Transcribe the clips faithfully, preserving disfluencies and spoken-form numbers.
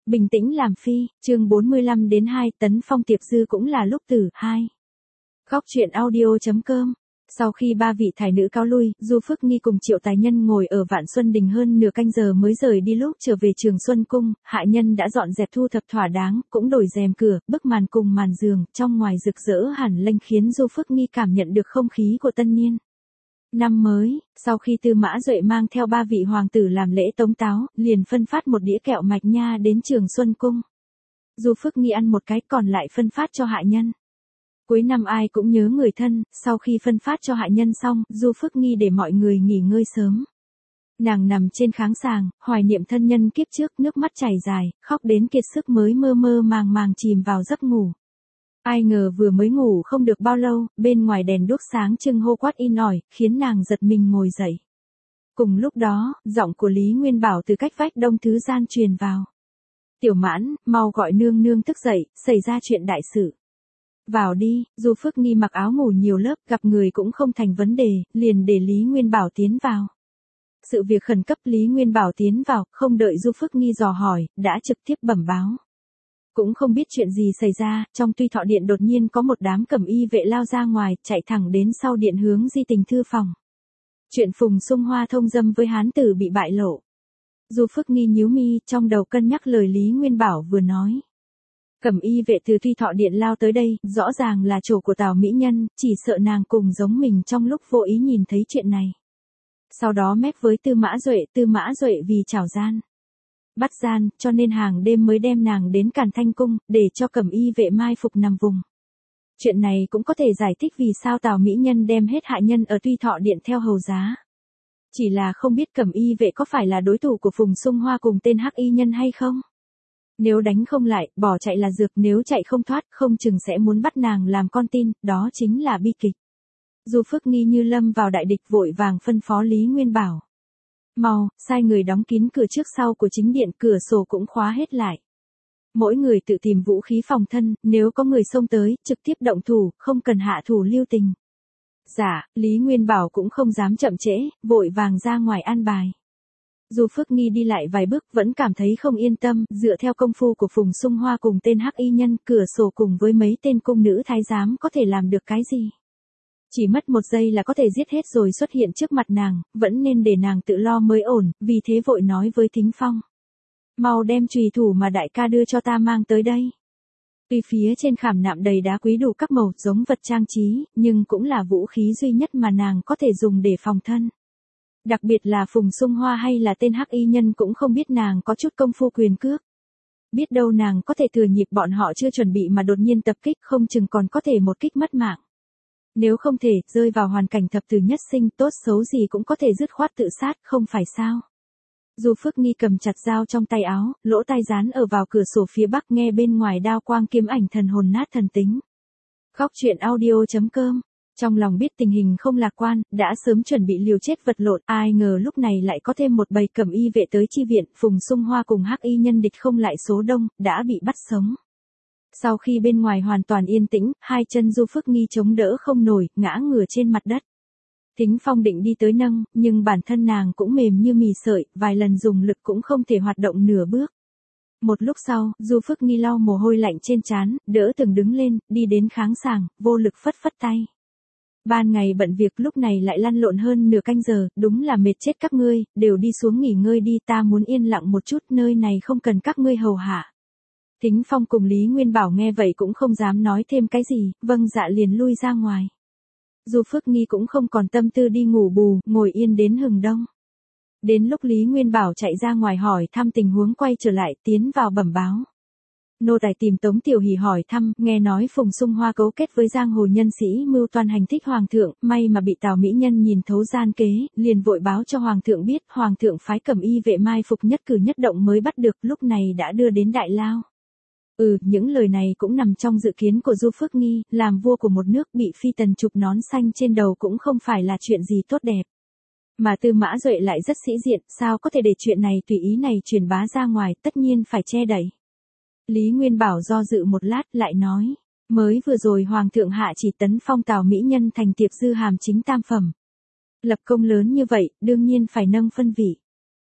Bình tĩnh làm phi, chương bốn mươi lăm đến hai, Tấn Phong tiệp dư cũng là lúc tử, hai. Khóc chuyện audio.com. Sau khi ba vị thái nữ cáo lui, Du Phước Nghi cùng Triệu Tài Nhân ngồi ở Vạn Xuân Đình hơn nửa canh giờ mới rời đi. Lúc trở về Trường Xuân Cung, hạ nhân đã dọn dẹp thu thập thỏa đáng, cũng đổi rèm cửa, bức màn cùng màn giường, trong ngoài rực rỡ hẳn lên khiến Du Phước Nghi cảm nhận được không khí của tân niên. Năm mới, sau khi Tư Mã Duệ mang theo ba vị hoàng tử làm lễ tống táo, liền phân phát một đĩa kẹo mạch nha đến Trường Xuân Cung. Du Phước Nghi ăn một cái còn lại phân phát cho hạ nhân. Cuối năm ai cũng nhớ người thân, sau khi phân phát cho hạ nhân xong, Du Phước Nghi để mọi người nghỉ ngơi sớm. Nàng nằm trên kháng sàng, hoài niệm thân nhân kiếp trước, nước mắt chảy dài, khóc đến kiệt sức mới mơ mơ màng màng chìm vào giấc ngủ. Ai ngờ vừa mới ngủ không được bao lâu, bên ngoài đèn đuốc sáng trưng hô quát in ỏi, khiến nàng giật mình ngồi dậy. Cùng lúc đó, giọng của Lý Nguyên Bảo từ cách vách đông thứ gian truyền vào. Tiểu Mãn, mau gọi nương nương thức dậy, xảy ra chuyện đại sự. Vào đi, Du Phước Nghi mặc áo ngủ nhiều lớp, gặp người cũng không thành vấn đề, liền để Lý Nguyên Bảo tiến vào. Sự việc khẩn cấp, Lý Nguyên Bảo tiến vào, không đợi Du Phước Nghi dò hỏi, đã trực tiếp bẩm báo. Cũng không biết chuyện gì xảy ra, trong Tuy Thọ Điện đột nhiên có một đám cẩm y vệ lao ra ngoài, chạy thẳng đến sau điện hướng Di Tình thư phòng. Chuyện Phùng Sung Hoa thông dâm với hán tử bị bại lộ. Du Phước Nghi nhíu mi, trong đầu cân nhắc lời Lý Nguyên Bảo vừa nói. Cẩm y vệ từ Tuy Thọ Điện lao tới đây, rõ ràng là chỗ của Tào Mỹ Nhân, chỉ sợ nàng cùng giống mình trong lúc vô ý nhìn thấy chuyện này. Sau đó mép với Tư Mã Duệ, Tư Mã Duệ vì trảo gian, bắt gian, cho nên hàng đêm mới đem nàng đến Càn Thanh Cung, để cho cẩm y vệ mai phục nằm vùng. Chuyện này cũng có thể giải thích vì sao Tào Mỹ Nhân đem hết hạ nhân ở Tuy Thọ Điện theo hầu giá. Chỉ là không biết cẩm y vệ có phải là đối thủ của Phùng Sung Hoa cùng tên hắc y nhân hay không? Nếu đánh không lại, bỏ chạy là dược, nếu chạy không thoát, không chừng sẽ muốn bắt nàng làm con tin, đó chính là bi kịch. Du Phước Nghi như lâm vào đại địch, vội vàng phân phó Lý Nguyên Bảo. Mau, sai người đóng kín cửa trước sau của chính điện, cửa sổ cũng khóa hết lại. Mỗi người tự tìm vũ khí phòng thân, nếu có người xông tới, trực tiếp động thủ, không cần hạ thủ lưu tình. Dạ, Lý Nguyên Bảo cũng không dám chậm trễ, vội vàng ra ngoài an bài. Du Phước Nghi đi lại vài bước vẫn cảm thấy không yên tâm, dựa theo công phu của Phùng Sung Hoa cùng tên hắc y nhân, cửa sổ cùng với mấy tên cung nữ thái giám có thể làm được cái gì. Chỉ mất một giây là có thể giết hết rồi xuất hiện trước mặt nàng, vẫn nên để nàng tự lo mới ổn, vì thế vội nói với Thính Phong. Mau đem chùy thủ mà đại ca đưa cho ta mang tới đây. Tuy phía trên khảm nạm đầy đá quý đủ các màu giống vật trang trí, nhưng cũng là vũ khí duy nhất mà nàng có thể dùng để phòng thân. Đặc biệt là Phùng Sung Hoa hay là tên hắc y nhân cũng không biết nàng có chút công phu quyền cước. Biết đâu nàng có thể thừa nhịp bọn họ chưa chuẩn bị mà đột nhiên tập kích, không chừng còn có thể một kích mất mạng. Nếu không thể, rơi vào hoàn cảnh thập tử nhất sinh, tốt xấu gì cũng có thể dứt khoát tự sát, không phải sao. Du Phước Nghi cầm chặt dao trong tay áo, lỗ tai dán ở vào cửa sổ phía bắc, nghe bên ngoài đao quang kiếm ảnh thần hồn nát thần tính. Khóc chuyện audio.com. Trong lòng biết tình hình không lạc quan, đã sớm chuẩn bị liều chết vật lộn, ai ngờ lúc này lại có thêm một bầy cẩm y vệ tới chi viện, Phùng Sung Hoa cùng hắc y nhân địch không lại số đông, đã bị bắt sống. Sau khi bên ngoài hoàn toàn yên tĩnh, hai chân Du Phước Nghi chống đỡ không nổi, ngã ngửa trên mặt đất. Thính Phong định đi tới nâng, nhưng bản thân nàng cũng mềm như mì sợi, vài lần dùng lực cũng không thể hoạt động nửa bước. Một lúc sau, Du Phước Nghi lau mồ hôi lạnh trên trán, đỡ từng đứng lên, đi đến kháng sàng, vô lực phất phất tay. Ban ngày bận việc, lúc này lại lăn lộn hơn nửa canh giờ, đúng là mệt chết các ngươi, đều đi xuống nghỉ ngơi đi, ta muốn yên lặng một chút, nơi này không cần các ngươi hầu hạ. Thính Phong cùng Lý Nguyên Bảo nghe vậy cũng không dám nói thêm cái gì, vâng dạ liền lui ra ngoài. Du Phước Nghi cũng không còn tâm tư đi ngủ bù, ngồi yên đến hừng đông. Đến lúc Lý Nguyên Bảo chạy ra ngoài hỏi thăm tình huống, quay trở lại, tiến vào bẩm báo. Nô tài tìm Tống Tiểu Hỷ hỏi thăm, nghe nói Phùng Sung Hoa cấu kết với giang hồ nhân sĩ mưu toan hành thích hoàng thượng, may mà bị Tào Mỹ Nhân nhìn thấu gian kế, liền vội báo cho hoàng thượng biết, hoàng thượng phái cẩm y vệ mai phục nhất cử nhất động mới bắt được, lúc này đã đưa đến Đại Lao. Ừ, những lời này cũng nằm trong dự kiến của Du Phước Nghi, làm vua của một nước bị phi tần chụp nón xanh trên đầu cũng không phải là chuyện gì tốt đẹp. Mà Tư Mã Duệ lại rất sĩ diện, sao có thể để chuyện này tùy ý này truyền bá ra ngoài, tất nhiên phải che đậy. Lý Nguyên Bảo do dự một lát, lại nói, mới vừa rồi Hoàng thượng hạ chỉ tấn phong Tào Mỹ Nhân thành tiệp dư hàm chính tam phẩm. Lập công lớn như vậy, đương nhiên phải nâng phân vị.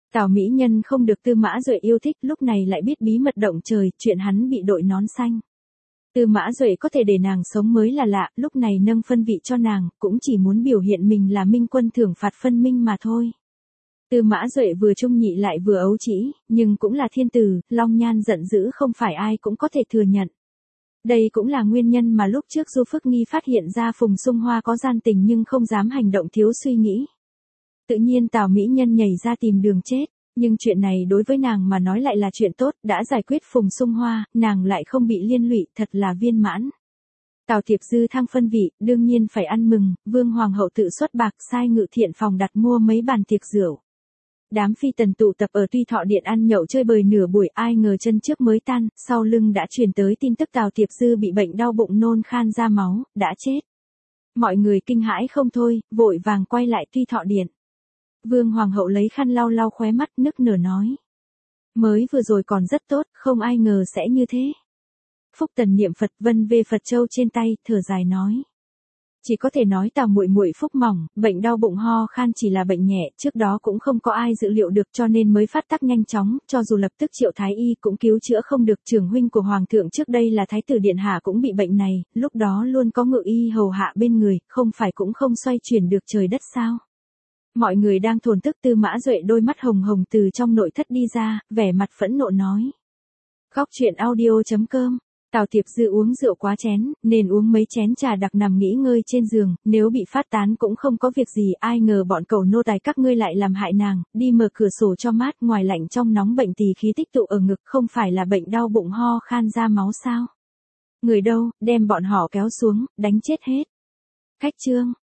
Tào Mỹ Nhân không được Tư Mã Duệ yêu thích, lúc này lại biết bí mật động trời, chuyện hắn bị đội nón xanh. Tư Mã Duệ có thể để nàng sống mới là lạ, lúc này nâng phân vị cho nàng, cũng chỉ muốn biểu hiện mình là minh quân thưởng phạt phân minh mà thôi. Tư Mã Duệ vừa trung nhị lại vừa ấu trĩ, nhưng cũng là thiên tử, Long Nhan giận dữ không phải ai cũng có thể thừa nhận. Đây cũng là nguyên nhân mà lúc trước Du Phước Nghi phát hiện ra Phùng Sung Hoa có gian tình nhưng không dám hành động thiếu suy nghĩ. Tự nhiên Tào Mỹ Nhân nhảy ra tìm đường chết, nhưng chuyện này đối với nàng mà nói lại là chuyện tốt, đã giải quyết Phùng Sung Hoa, nàng lại không bị liên lụy, thật là viên mãn. Tào Tiệp Dư thăng phân vị, đương nhiên phải ăn mừng, Vương Hoàng hậu tự xuất bạc sai Ngự Thiện phòng đặt mua mấy bàn tiệc rượu. Đám phi tần tụ tập ở Tuy Thọ Điện ăn nhậu chơi bời nửa buổi, ai ngờ chân trước mới tan, sau lưng đã truyền tới tin tức Tào Tiệp Dư bị bệnh đau bụng nôn khan ra máu, đã chết. Mọi người kinh hãi không thôi, vội vàng quay lại Tuy Thọ Điện. Vương Hoàng hậu lấy khăn lau lau khóe mắt, nức nở nói. Mới vừa rồi còn rất tốt, không ai ngờ sẽ như thế. Phúc Tần niệm Phật, vân về Phật châu trên tay, thở dài nói. Chỉ có thể nói Tào muội muội phúc mỏng, bệnh đau bụng ho khan chỉ là bệnh nhẹ, trước đó cũng không có ai dự liệu được cho nên mới phát tác nhanh chóng, cho dù lập tức triệu thái y cũng cứu chữa không được. Trưởng huynh của Hoàng thượng trước đây là Thái tử Điện Hạ cũng bị bệnh này, lúc đó luôn có ngự y hầu hạ bên người, không phải cũng không xoay chuyển được trời đất sao. Mọi người đang thổn thức, Tư Mã Duệ đôi mắt hồng hồng từ trong nội thất đi ra, vẻ mặt phẫn nộ nói. Góc truyện audio chấm com. Tào Tiệp Dư uống rượu quá chén, nên uống mấy chén trà đặc nằm nghỉ ngơi trên giường, nếu bị phát tán cũng không có việc gì, ai ngờ bọn cẩu nô tài các ngươi lại làm hại nàng, đi mở cửa sổ cho mát, ngoài lạnh trong nóng bệnh tỳ khí tích tụ ở ngực, không phải là bệnh đau bụng ho khan ra máu sao? Người đâu, đem bọn họ kéo xuống, đánh chết hết. Khách trương.